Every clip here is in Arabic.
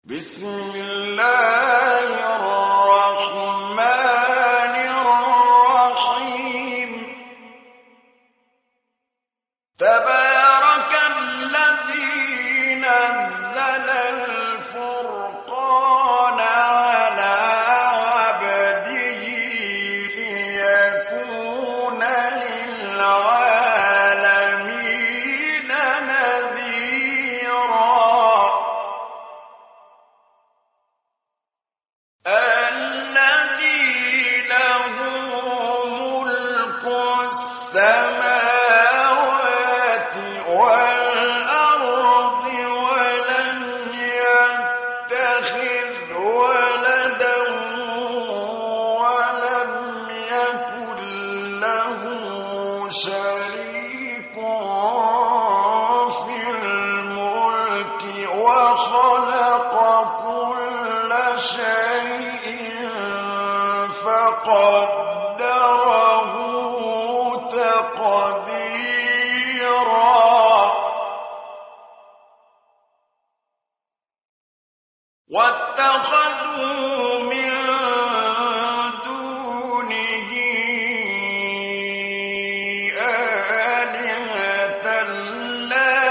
بسم الله الرحمن الرحيم تبارك الذي نزل الفرقان على عبده ليكون للعالمين نذيرا الذي له ملك السماوات والأرض ولم يتخذ ولدا ولم يكن له شريك في الملك وخلق كل شيء فقدره تقديرا واتخذوا من دونه آلهة لا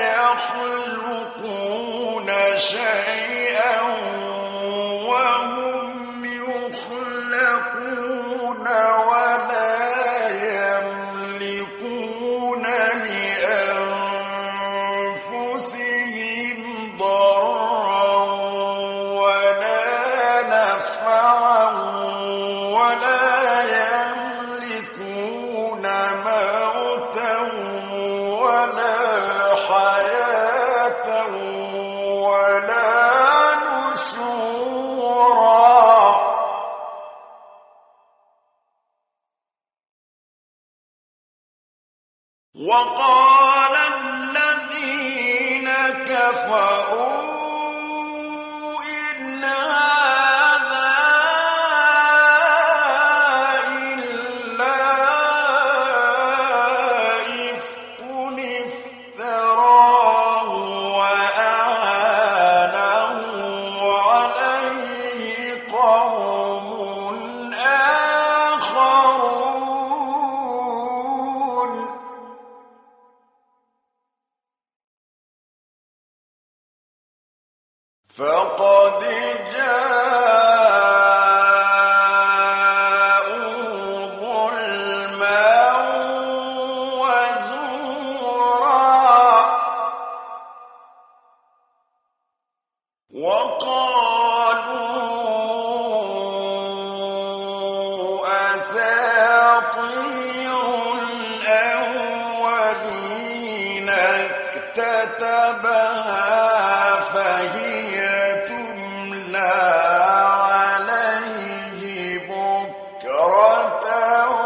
يخلقون شيئا وهم يخلقون ولا يملكون لأنفسهم ضرا ولا نفعا ولا يملكون موتا ولا حياة ولا نشورا وقال الذين كفروا إن هذا إلا إفك افتراه وأعانه عليه قوم آخرون فقد جاءوا ظلما وزورا وقالوا أساطير الأولين اكتتبها فهي تملى عليه بكرة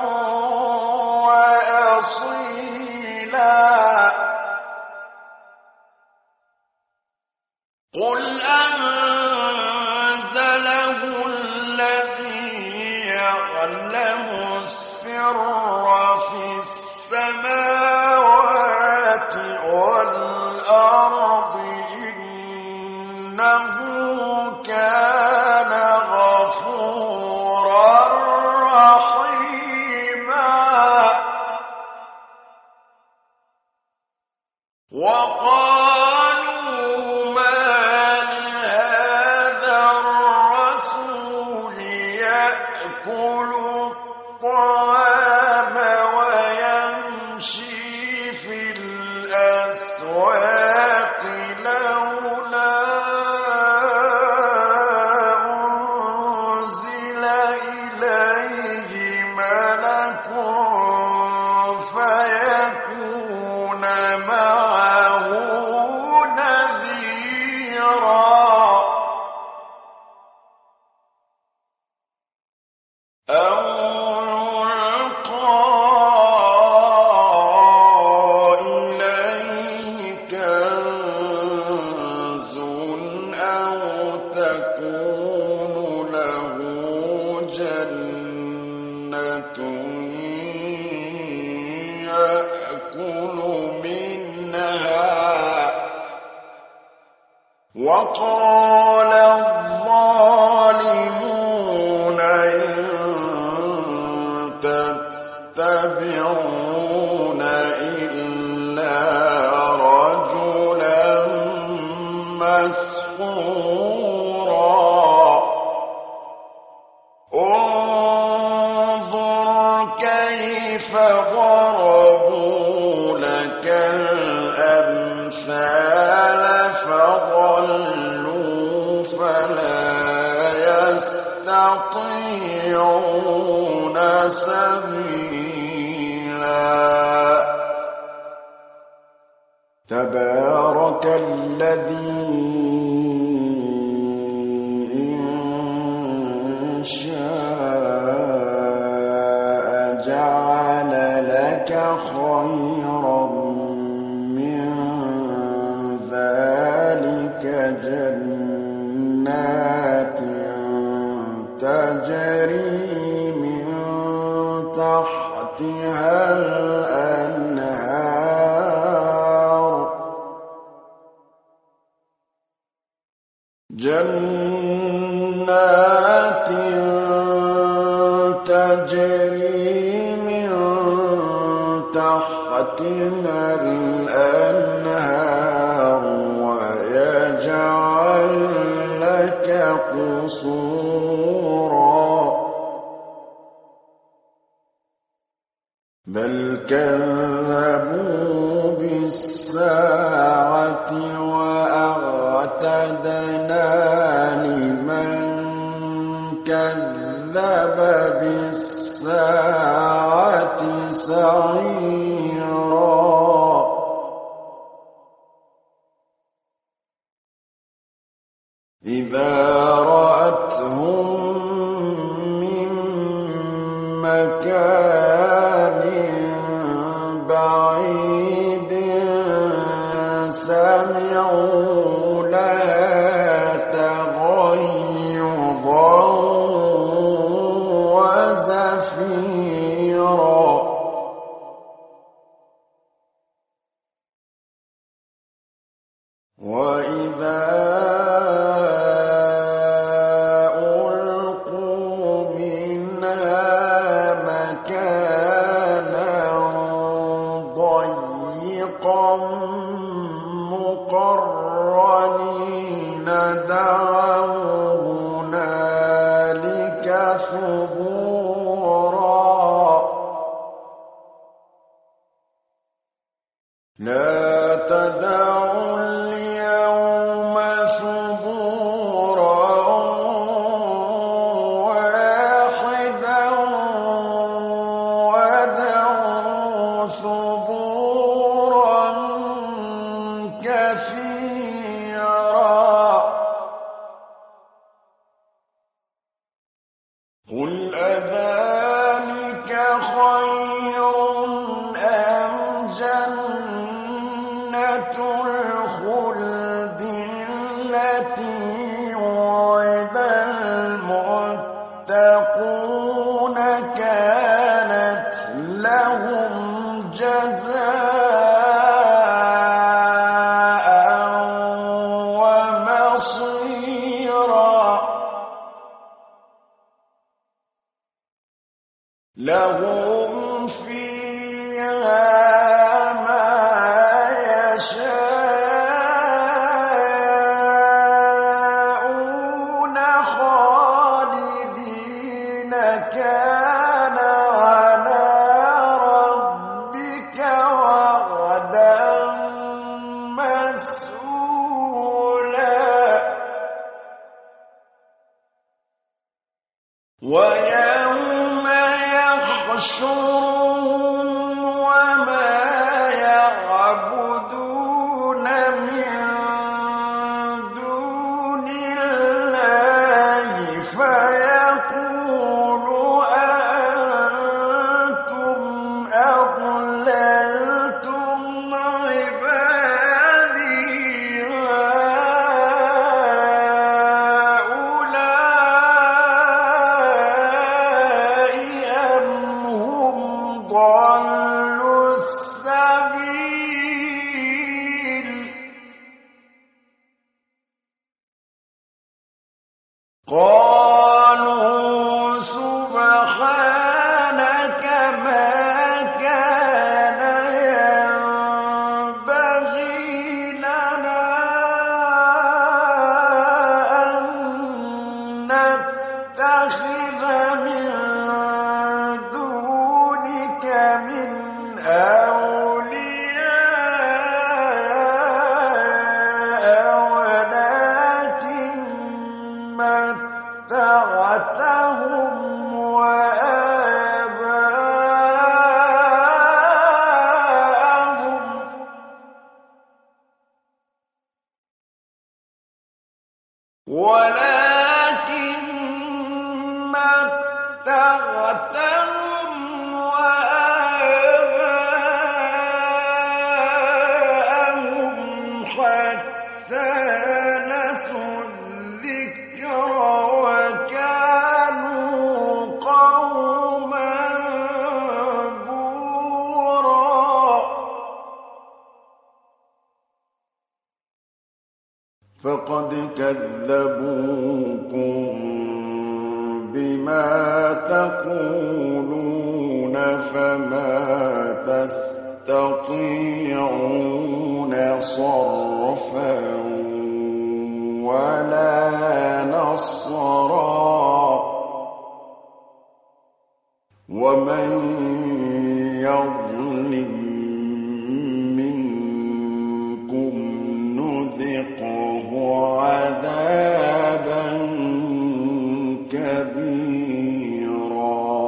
وأصيلا قل أنزله الذي يعلم السر في السماوات والأرض إنه كان غفورا رحيما وقالوا ما لهذا الرسول يأكل الطعام ويمشي في الأسواق لولا وقال الظالمون إن تتبعون إلا رجلا مسحورا انظر كيف ضربوا لك الأمثال فضلوا فلا يستطيعون سبيلا تبارك الذي إن شاء جعل لك خيرا من ذلك جنات تجري من تحتها الأنهار جنات تجري من تحتها الأنهار ويجعل لك قصورا بل كذبوا بالساعة وأعتدنا لمن كذب بالساعة سعيرا إذا رأتهم من مكان بعيد سمعوا لها تغيظا وزفيرا وإذا ألقوا منها مكانا ضيقا مقرنين دعوا هنالك ثبورا لا تدعوا اليوم ثبورا واحدا ودعوا ثبورا كثيرا قل أذلك خير أم جنة الخلد التي وعد المتقون كانت لهم جزاء ومصيرا لهم فيها ما يشاءون خالدين كان على ربك وعدا مسئولا ويوم يحشرهم وما يعبدون من دون الله فيقول أأنتم أضللتم عبادي هؤلاء أم هم قالوا سبحانك ما كان ينبغي لنا أن نتخذ من دونك من أولياء ولكن متعتهم وآباءهم حتى نسوا الذكر وكانوا قوما بورا فقد كذبوكم بما تقولون فما تستطيعون صرفا ولا نصرا ومن يظلم منكم نذقه عذابا كبيرا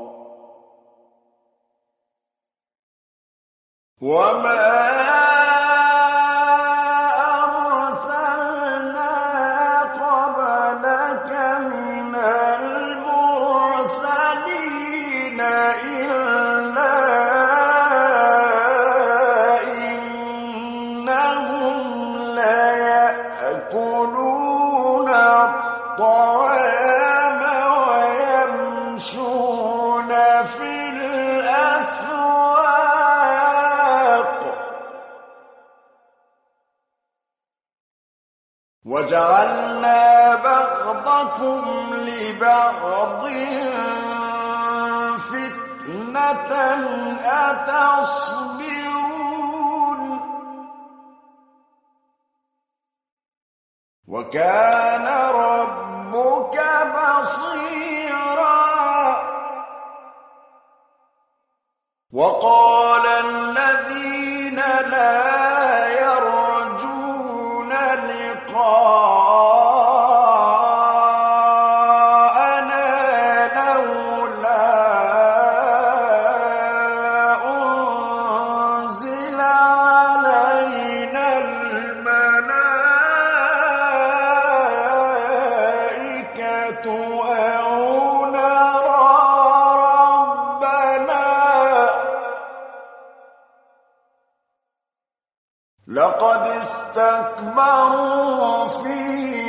وما أرسلنا قبلك من المرسلين إلا إنهم ليأكلون الطعام ويمشون في الأسواق وجعلنا بعضكم لبعض فتنة أتصبرون وكان ربك بصيرا وقال الذين لا يرجون لقاءنا لولا أنزل علينا الملائكة أو نرى ربنا لقد استكبروا في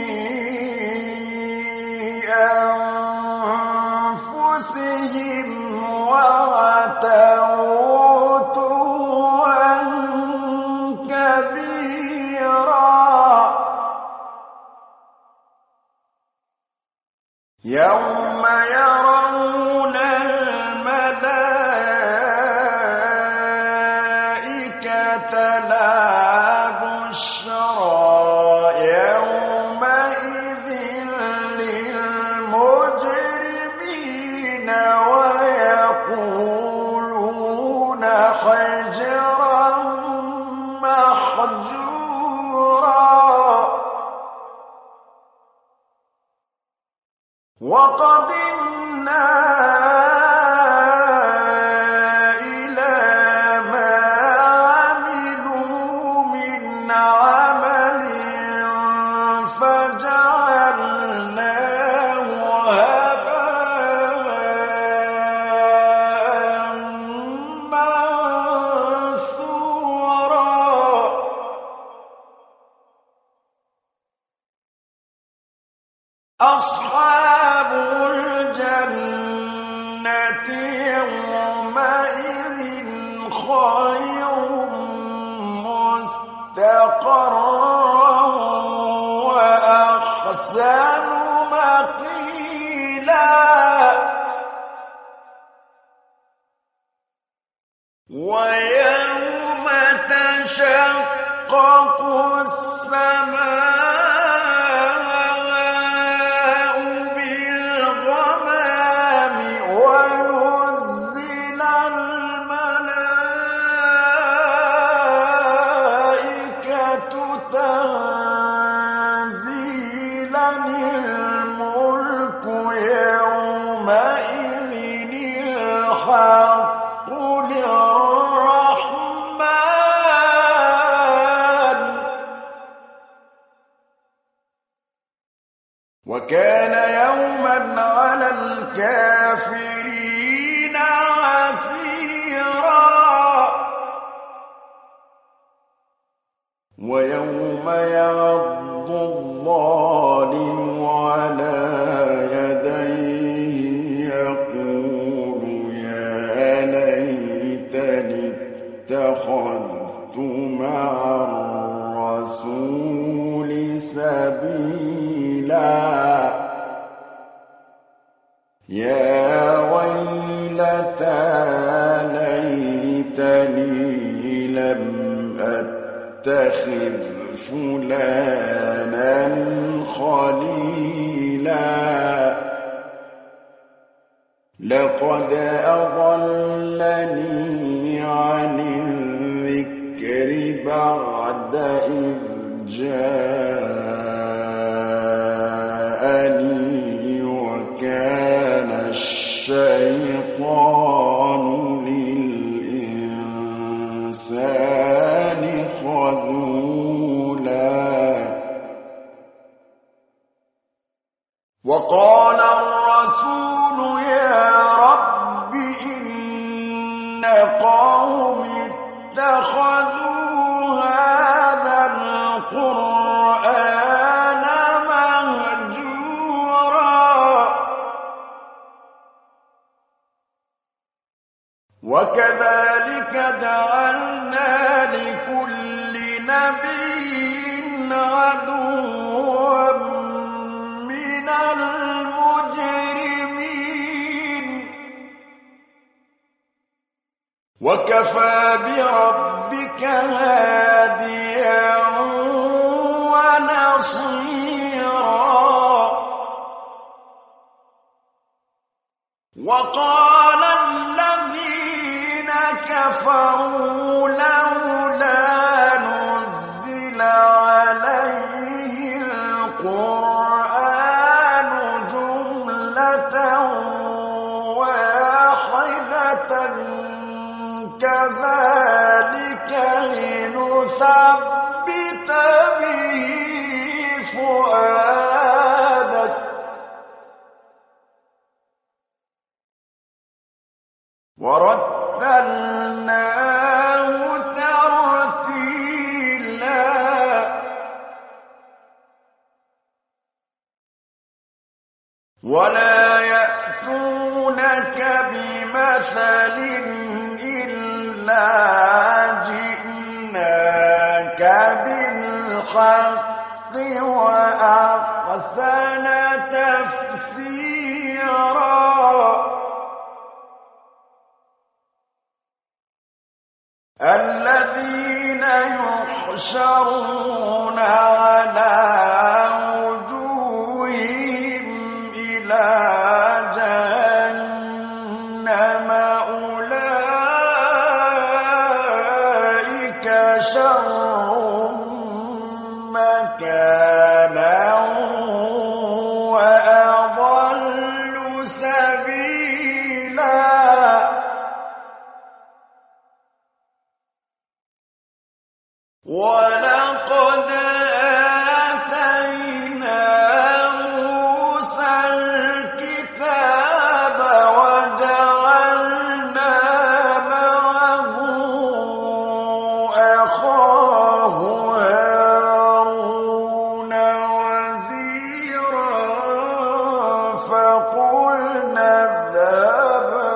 أنفسهم وعتوا عتوا كبيرا يوم يرون الملائكة لا بشرى يومئذ للمجرمين ويقولون حجرا محجورا وقدمنا إلى ما عملوا من عمل فجعلناه هباء منثورا أصحاب الجنة يومئذ خير مستقرا وأحسن مقيلا وكان يوما على الكافرين عسيرا ويوم يعض الظالم على يديه يقول يا ليتني اتخذت مع الرسول سبيلا يا ويلتى ليتني لم أتخذ فلانا خليلا لقد أضلني عن الذكر بعد إذ جاءني وكان الشيطان للإنسان خذولا وقال الرسول يا رب إن قومي اتخذوا هذا القرآن مهجورا وكذلك جعلنا لكل نبي عدوا من المجرمين وكفى بربك هاديا ونصيرا وقال الذين كفروا لولا نزل عليه القرآن جملة واحدة كذلك لنثبت به فؤادك ورتلناه ترتيلا ولا يأتونك بمثل إلا جئناك بالحق وأحسن تفسيرا الذين يحشرون على وجوههم إلى جهنم أولئك شر مكانا وأضل سبيلا ولقد آتينا موسى الكتاب وجعلنا معه أخاه هارون وزيرا فقلنا اذهبا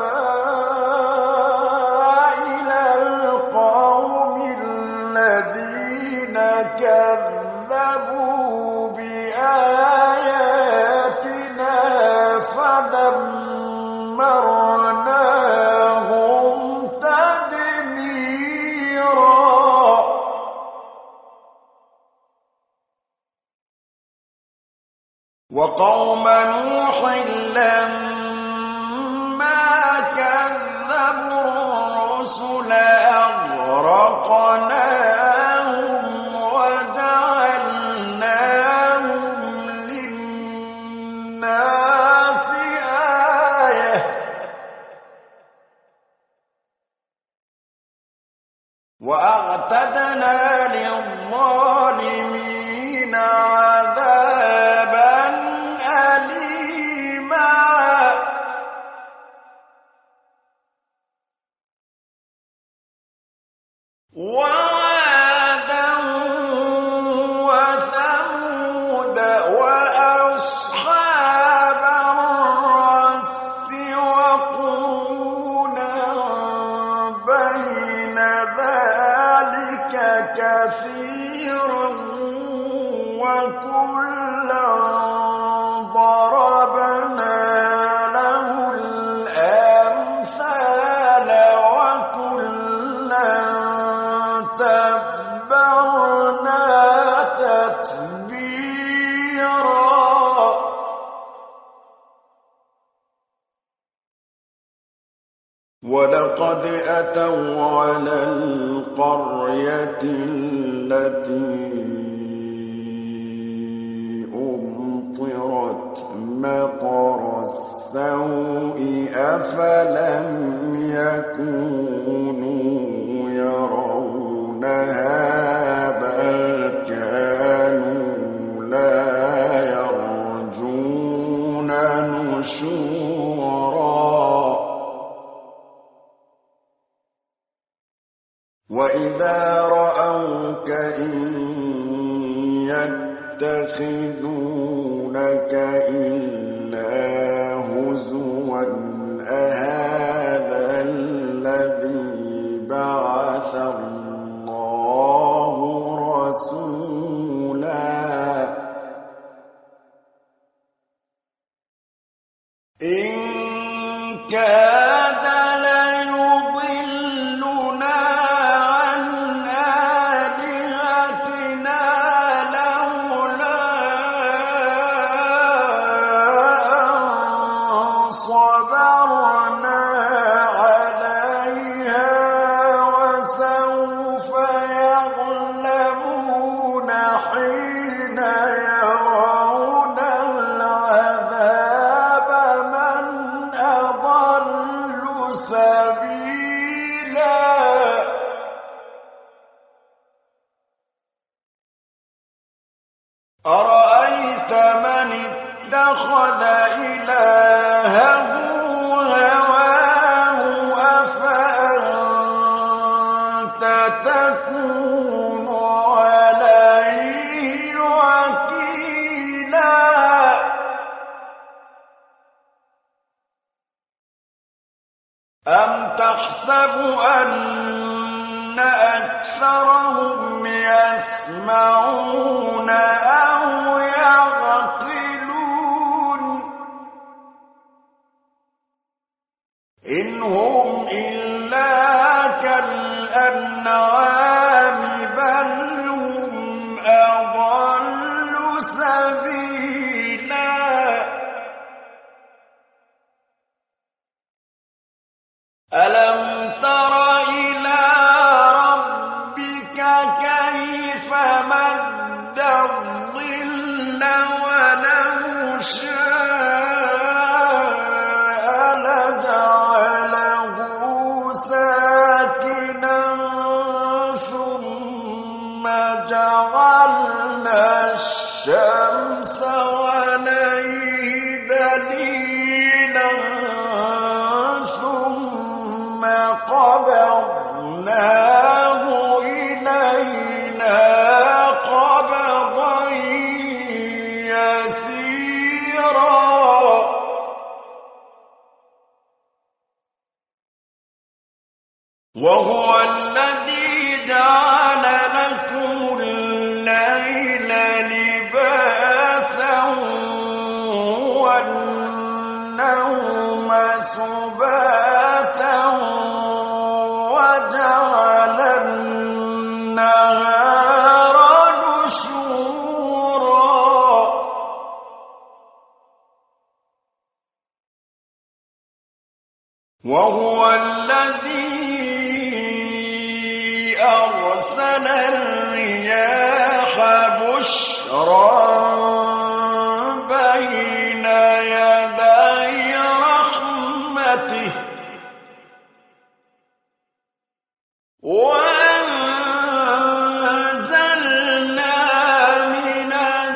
إلى القوم الذين كذبوا بآياتنا فدمرناهم تدميرا وقوم نوح لما كذبوا الرسل أغرقناهم وجعلناهم للناس آية وأعتدنا للظالمين عذابا وأصحاب الرس وقرونا بين ذلك كثيرا وكلا ضربنا له الأمثال وكلا تبرنا تتبيرا ولقد أتوا على القرية التي أمطرت مطر السوء أفلم يكونوا يرونها بل كانوا لا يرجون نشورا وإذا رأوك إن يتخذونك إلا هزوا أهذا الذي بعث الله رسولا إن كاد ليضلنا عن آلهتنا لولا أن صبرنا عليها وسوف يعلمون حين يرون العذاب من أضل سبيلا أرأيت من اتخذ إلهه هواه أفأنت تكون عليه وكيلا أم تحسب أن أكثرهم يسمعون أو يعقلون إن هم إلا كالأنعام بل هم أضل سبيلا ألم تر إلى ربك كيف مد الظل ولو شاء لجعله ساكنا ثم جعلنا الشمس عليه دليلا ثم قبضناه إلينا قبضا يسيرا وهو الذي جعل لكم الليل لباسا والنوم سباتا وجعل النهار نشورا وهو الذي أرسل الرياح بشرا بين يدي رحمته وأنزلنا من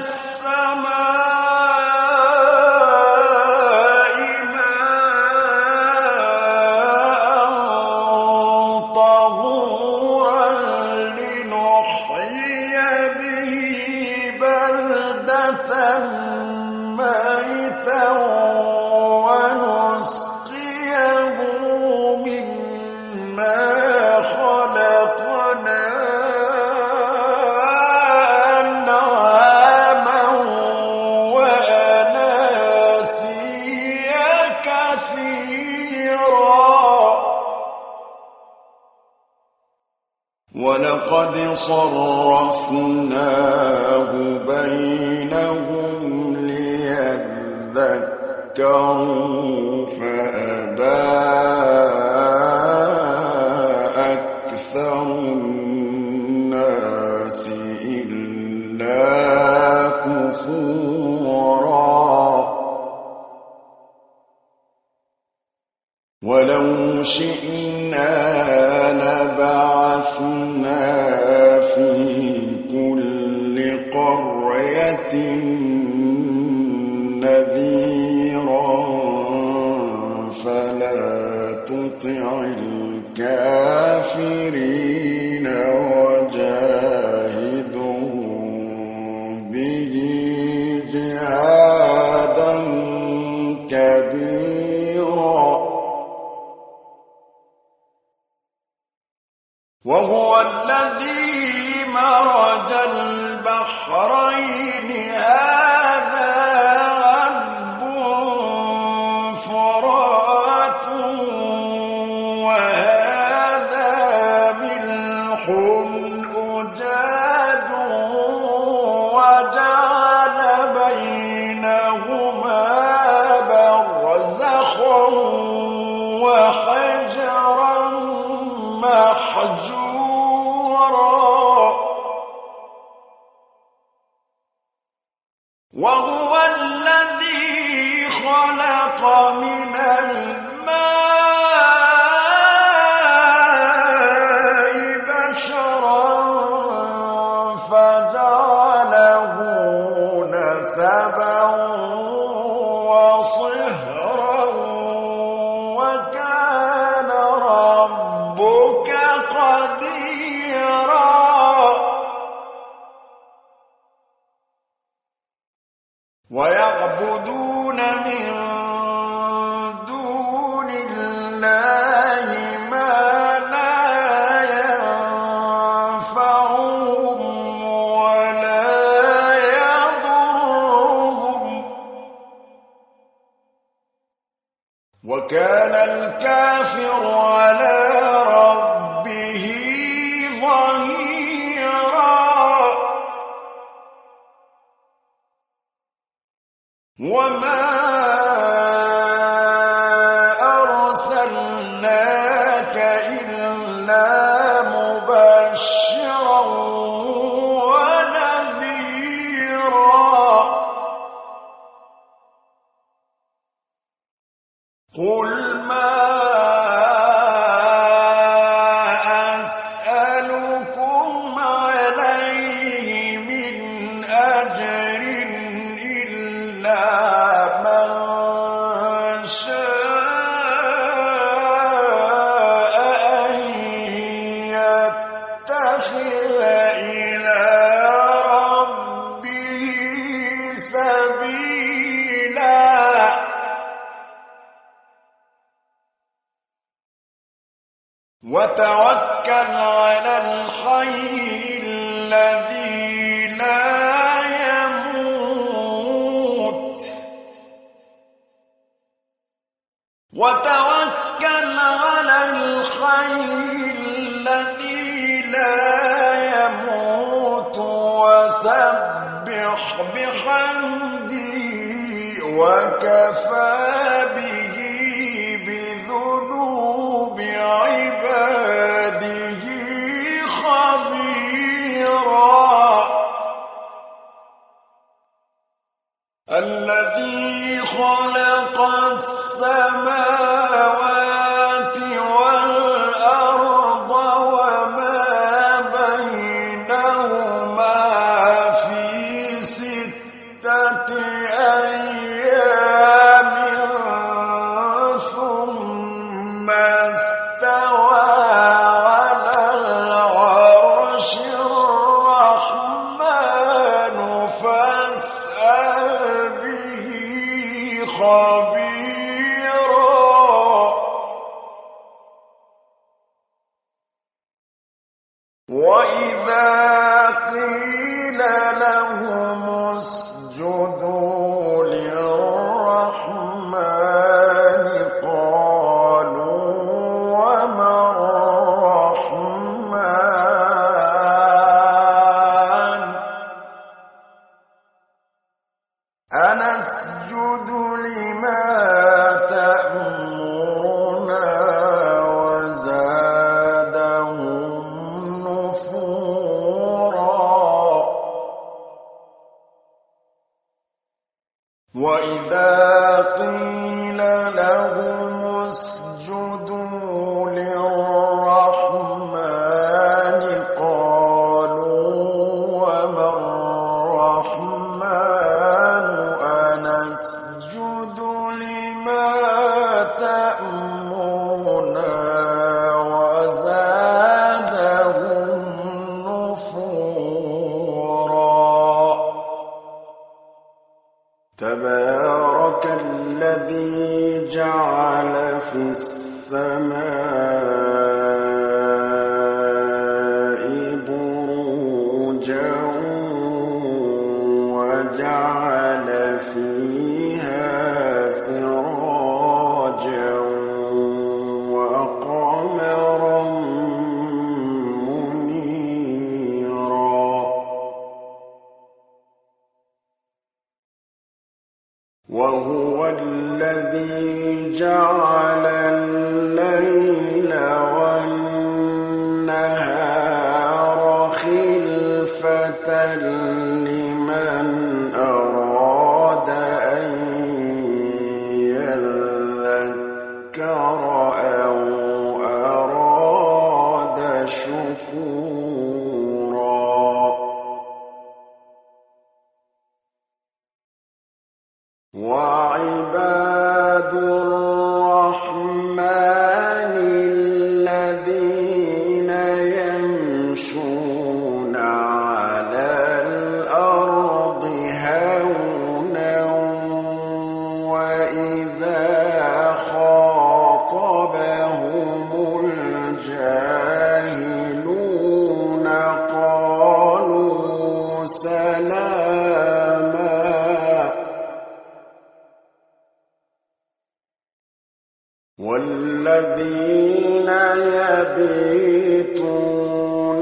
السماء ماء طهورا لنحيي به بلدة ميتا ونسقيه مما خلقنا أنعاما وأناسيا كثيرا ولقد صرفناه بينهم ليذكروا فأبى أكثر الناس إلا كفورا ولو شئنا لبعثنا في كل قرية نذيرا فلا تطع الكافرين وجاهدهم به جهادا كبيرا وهو الذي مرج البحرين هذا عذب فرات وهذا ملح أجاج وجعل بينهما برزخا وحجرا محجورا وهو الذي خلق من الماء بشرا فجعله نسبا وصهرا وكان ربك قديرا ويعبدون من دون الله ما لا ينفعهم ولا يضرهم وكان الكافر على ربه ظهيرا وما أرسلناك إلا مبشرا ونذيرا قل ما أسألكم عليه من أجر إلا من شاء أن يتخذ إلى ربه سبيلا وتوكل على الحي الذي لا يموت وتوكل على الحي الذي لا يموت وسبح بحمده وكفى به بذنوب عباده خبيرا الذي خلق السماوات والأرض وما بينهما في 6 أيام ثم استوى على العرش الرحمن فاسأل خبيرا وإذا قيل لهم اسجدوا للرحمن قالوا وما الرحمن أنسجد لما تأمرنا وزادهم نفورا وإذا قيل لهم اسجدوا للرحمن قالوا وما الرحمن أنسجد لما تأمرنا وزادهم نفورا تبارك الذي جعل في السماء بروجا وجعل فيها سراجا وقمرا منيرا وهو الذي جعل الليل والنهار خلفة لمن أراد أن يذكر أو أراد شكورا وعباد الرحمن الذين يمشون على الأرض هونا وإذا خاطبهم الجاهلون قالوا سلاما والذين يبيتون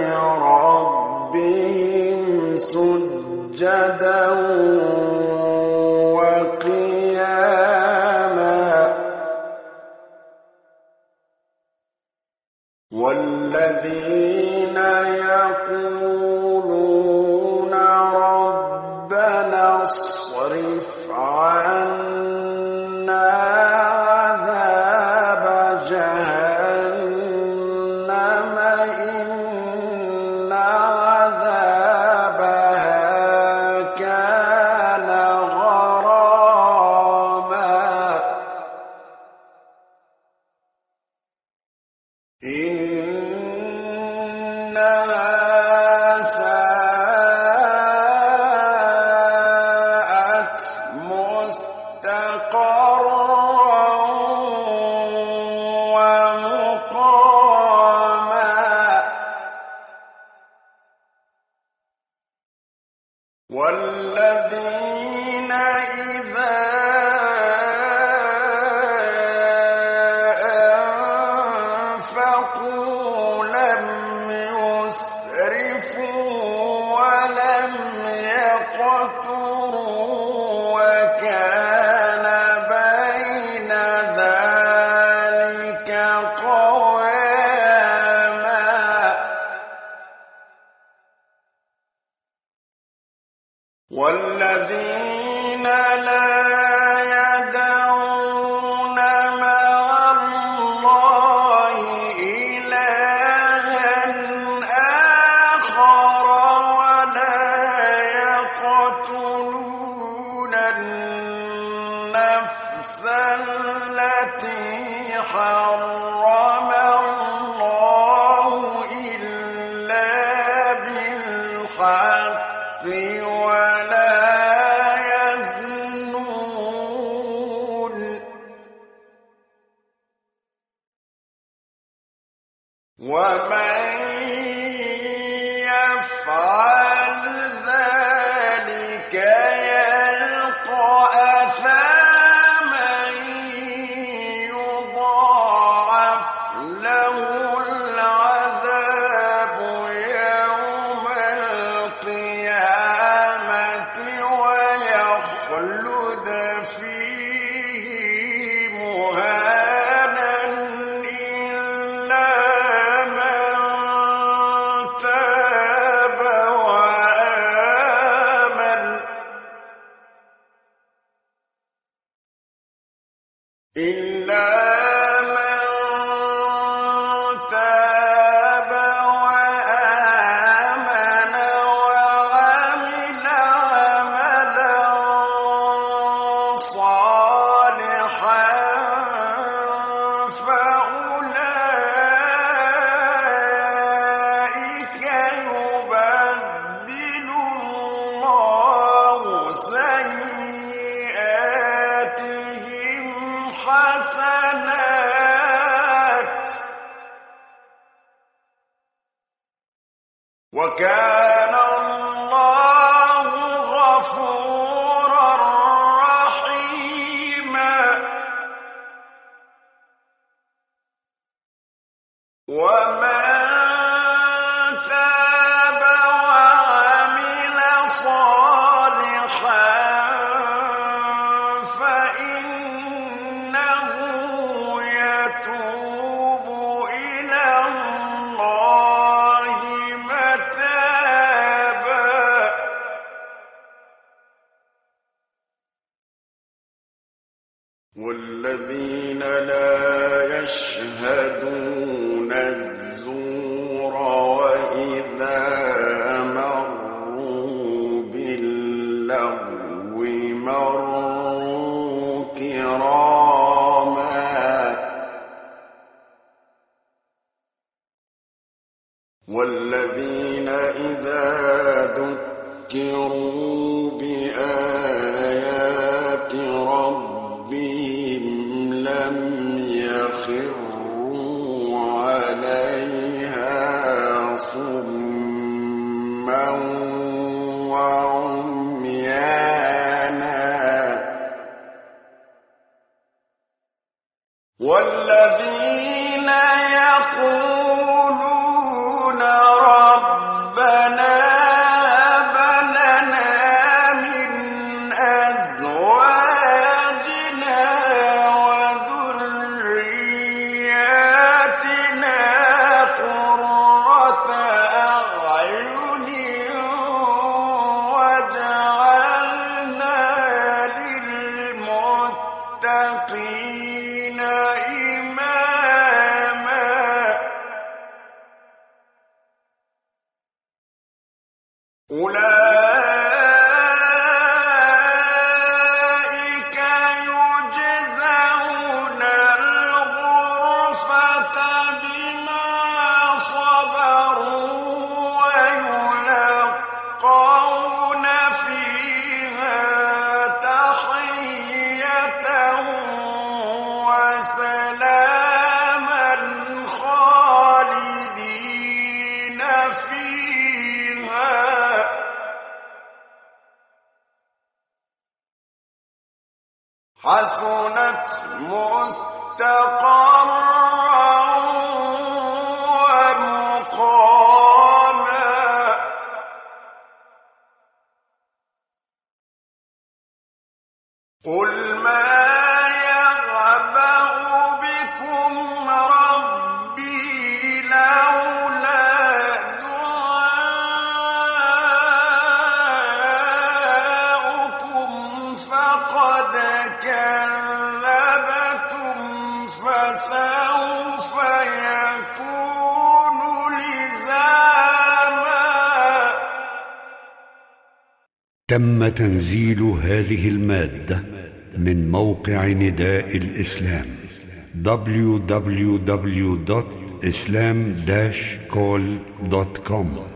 لربهم سجدا وقياما والذين يقولون ربنا اصرف عنا عذاب جهنم إن عذابها كان غراما إنها ساءت مستقرا ومقاما والذين إذا أنفقوا لم يسرفوا ولم يقتروا وكان بين ذلك قواما والذين لا يدعون مع الله إلها آخر ولا يقتلون النفس التي حرم الله إلا بالحق ولا يزنون إلا من تاب وآمن وعمل عملا صالحا فأولئك يبدل الله سيئاتهم حسنات وكان الله غفورا رحيما ومن تاب وعمل صالحا فإنه يتوب إلى الله متابا والذين لا يشهدون الزور وإذا مروا باللغو مروا كراما والذين إذا ذكروا بآيات ربهم لم يخروا عليها صما وعميانا والذين يقولون ربنا هب لنا من أزواجنا وذرياتنا قرة أعين واجعلنا للمتقين إماما أولئك يجزون الغرفة بما صبروا ويلقون فيها تحية وسلاما خالدين فيها حسنت مستقرا ومقاما قل ما يعبأ بكم ربي لولا دعاؤكم فقد كذبتم فسوف يكون لزاما. تم تنزيل هذه المادة من موقع نداء الإسلام www.islam-call.com